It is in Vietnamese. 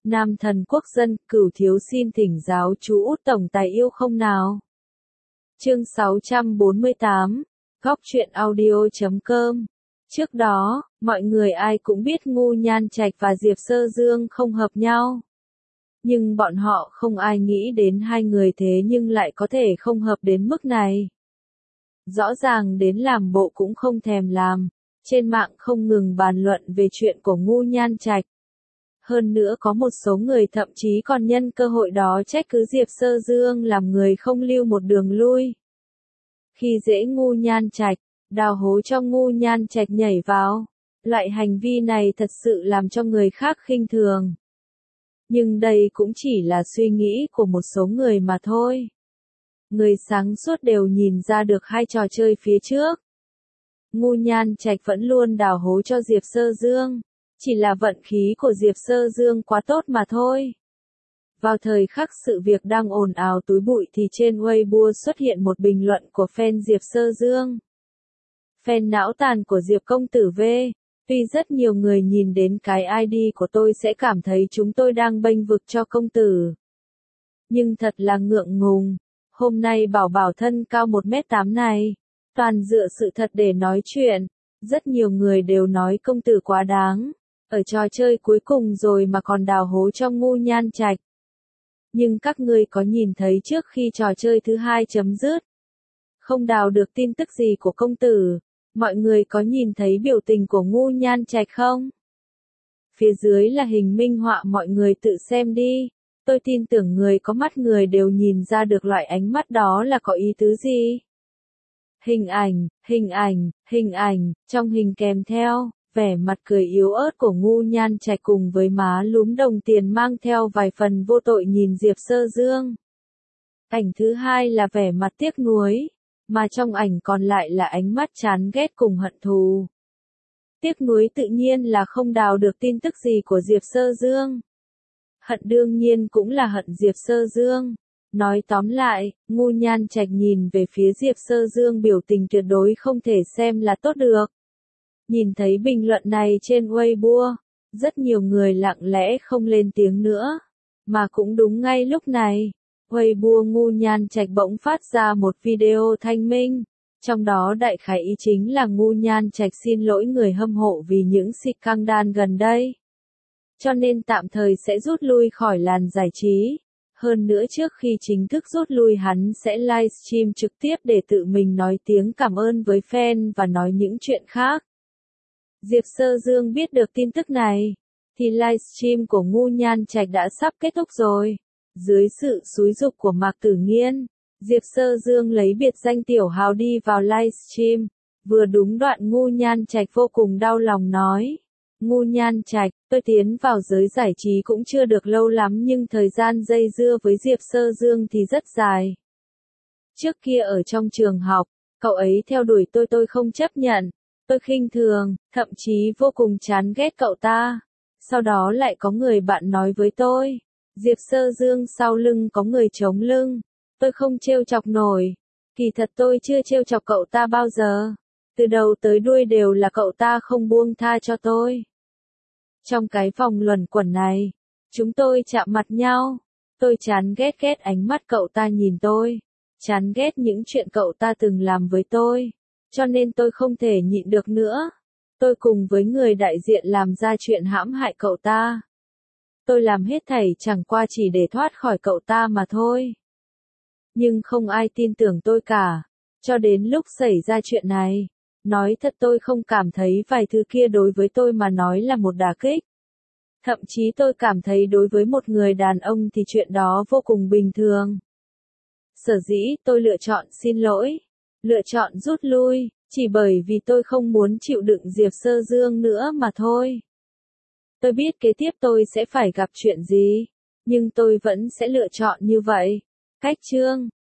Nam thần quốc dân, Cửu thiếu xin thỉnh giáo chú Út tổng tài yêu không nào. Chương 648, Góc truyện audio.com. Trước đó, mọi người ai cũng biết Ngu Nhan Trạch và Diệp Sơ Dương không hợp nhau. Nhưng bọn họ không ai nghĩ đến hai người thế nhưng lại có thể không hợp đến mức này. Rõ ràng đến làm bộ cũng không thèm làm, trên mạng không ngừng bàn luận về chuyện của Ngu Nhan Trạch. Hơn nữa có một số người thậm chí còn nhân cơ hội đó trách cứ Diệp Sơ Dương làm người không lưu một đường lui. Khi dễ Ngu Nhan Trạch, đào hố cho Ngu Nhan Trạch nhảy vào. Loại hành vi này thật sự làm cho người khác khinh thường. Nhưng đây cũng chỉ là suy nghĩ của một số người mà thôi. Người sáng suốt đều nhìn ra được hai trò chơi phía trước. Ngu Nhan Trạch vẫn luôn đào hố cho Diệp Sơ Dương. Chỉ là vận khí của Diệp Sơ Dương quá tốt mà thôi. Vào thời khắc sự việc đang ồn ào túi bụi thì trên Weibo xuất hiện một bình luận của fan Diệp Sơ Dương. Fan não tàn của Diệp công tử V. Tuy rất nhiều người nhìn đến cái ID của tôi sẽ cảm thấy chúng tôi đang bênh vực cho công tử. Nhưng thật là ngượng ngùng. Hôm nay bảo thân cao 1m8 này. Toàn dựa sự thật để nói chuyện. Rất nhiều người đều nói công tử quá đáng. Ở trò chơi cuối cùng rồi mà còn đào hố cho Ngu Nhan Trạch. Nhưng các ngươi có nhìn thấy trước khi trò chơi thứ 2 chấm dứt, không đào được tin tức gì của công tử, mọi người có nhìn thấy biểu tình của Ngu Nhan Trạch không? Phía dưới là hình minh họa, mọi người tự xem đi. Tôi tin tưởng người có mắt người đều nhìn ra được loại ánh mắt đó là có ý tứ gì. Hình ảnh, trong hình kèm theo vẻ mặt cười yếu ớt của Ngu Nhan Trạch cùng với má lúm đồng tiền mang theo vài phần vô tội nhìn Diệp Sơ Dương. Ảnh thứ hai là vẻ mặt tiếc nuối, mà trong ảnh còn lại là ánh mắt chán ghét cùng hận thù. Tiếc nuối tự nhiên là không đào được tin tức gì của Diệp Sơ Dương. Hận đương nhiên cũng là hận Diệp Sơ Dương. Nói tóm lại, Ngu Nhan Trạch nhìn về phía Diệp Sơ Dương biểu tình tuyệt đối không thể xem là tốt được. Nhìn thấy bình luận này trên Weibo, rất nhiều người lặng lẽ không lên tiếng nữa. Mà cũng đúng ngay lúc này, Weibo Ngu Nhan Trạch bỗng phát ra một video thanh minh. Trong đó đại khái ý chính là Ngu Nhan Trạch xin lỗi người hâm mộ vì những scandal gần đây. Cho nên tạm thời sẽ rút lui khỏi làng giải trí. Hơn nữa trước khi chính thức rút lui hắn sẽ livestream trực tiếp để tự mình nói tiếng cảm ơn với fan và nói những chuyện khác. Diệp Sơ Dương biết được tin tức này, thì livestream của Ngu Nhan Trạch đã sắp kết thúc rồi. Dưới sự xúi giục của Mạc Tử Nghiên, Diệp Sơ Dương lấy biệt danh Tiểu Hào đi vào livestream. Vừa đúng đoạn Ngu Nhan Trạch vô cùng đau lòng nói. Ngu Nhan Trạch, tôi tiến vào giới giải trí cũng chưa được lâu lắm nhưng thời gian dây dưa với Diệp Sơ Dương thì rất dài. Trước kia ở trong trường học, cậu ấy theo đuổi tôi không chấp nhận. Tôi khinh thường, thậm chí vô cùng chán ghét cậu ta. Sau đó lại có người bạn nói với tôi, Diệp Sơ Dương sau lưng có người chống lưng. Tôi không trêu chọc nổi. Kỳ thật tôi chưa trêu chọc cậu ta bao giờ. Từ đầu tới đuôi đều là cậu ta không buông tha cho tôi. Trong cái vòng luẩn quẩn này, chúng tôi chạm mặt nhau. Tôi chán ghét ánh mắt cậu ta nhìn tôi. Chán ghét những chuyện cậu ta từng làm với tôi. Cho nên tôi không thể nhịn được nữa. Tôi cùng với người đại diện làm ra chuyện hãm hại cậu ta. Tôi làm hết thảy chẳng qua chỉ để thoát khỏi cậu ta mà thôi. Nhưng không ai tin tưởng tôi cả. Cho đến lúc xảy ra chuyện này, nói thật tôi không cảm thấy vài thứ kia đối với tôi mà nói là một đả kích. Thậm chí tôi cảm thấy đối với một người đàn ông thì chuyện đó vô cùng bình thường. Sở dĩ tôi lựa chọn xin lỗi, lựa chọn rút lui, chỉ bởi vì tôi không muốn chịu đựng Diệp Sơ Dương nữa mà thôi. Tôi biết kế tiếp tôi sẽ phải gặp chuyện gì, nhưng tôi vẫn sẽ lựa chọn như vậy. Cách chương